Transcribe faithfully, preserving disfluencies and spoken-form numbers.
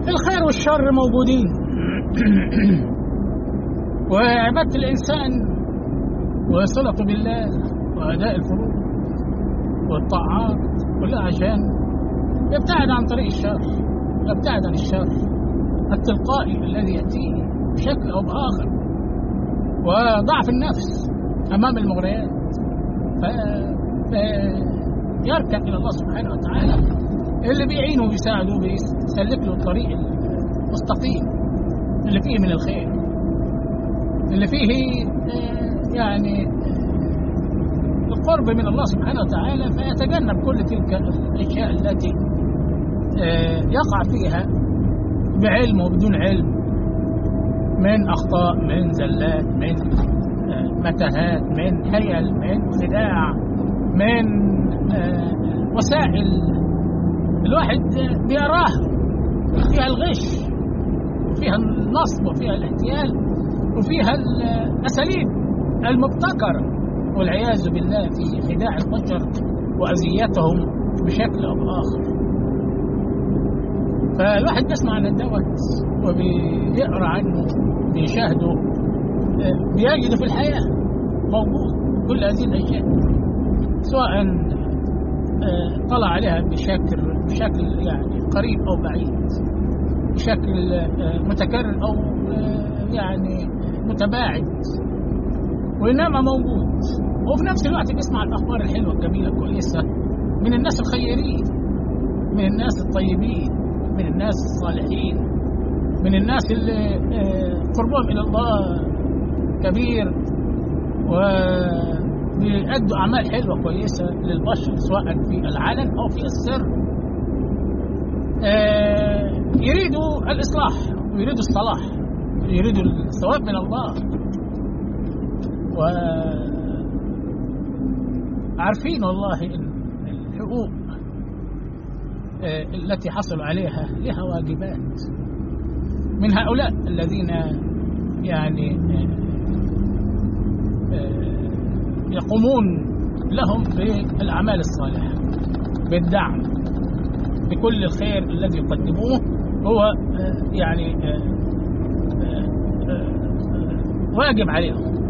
الخير والشر موجودين. وعبادة الإنسان وصلته بالله وأداء الفروض والطاعات كلها عشان يبتعد عن طريق الشر، يبتعد عن الشر التلقائي الذي يأتيه بشكل أو بآخر، وضعف النفس أمام المغريات، فيركن إلى الله سبحانه وتعالى اللي بيعينه وبيساعده وبيسلك له الطريق المستقيم اللي فيه من الخير، اللي فيه يعني القرب من الله سبحانه وتعالى، فيتجنب كل تلك الأشياء التي يقع فيها بعلم وبدون علم من أخطاء، من زلات، من متاهات، من حيل، من خداع، من وسائل الواحد بيراها فيها الغش وفيها النصب وفيها الاحتيال وفيها الأساليب المبتكرة والعياذ بالله في خداع البشر وأذيتهم بشكل أو بآخر. فالواحد بيسمع عن الدوت وبيقرأ عنه بيشاهده، بيجده في الحياة موجود كل هذه الأشياء، سواء طلع عليها بشكل بشكل يعني قريب أو بعيد، بشكل متكرر أو يعني متباعد، وإنما موجود. وفي نفس الوقت بيسمع الأخبار الحلوة الجميلة الكويسة من الناس الخيرين، من الناس الطيبين، من الناس الصالحين، من الناس اللي قربهم إلى الله كبير وبيأدوا أعمال حلوة كويسة للبشر سواء في العلن أو في السر. يريدوا الإصلاح ويريدوا الصلاح، يريدوا الثواب من الله، وعارفين والله إن الحقوق التي حصلوا عليها لها واجبات من هؤلاء الذين يعني يقومون لهم بالأعمال الصالحة بالدعم بكل الخير الذي يقدموه، هو يعني واجب عليهم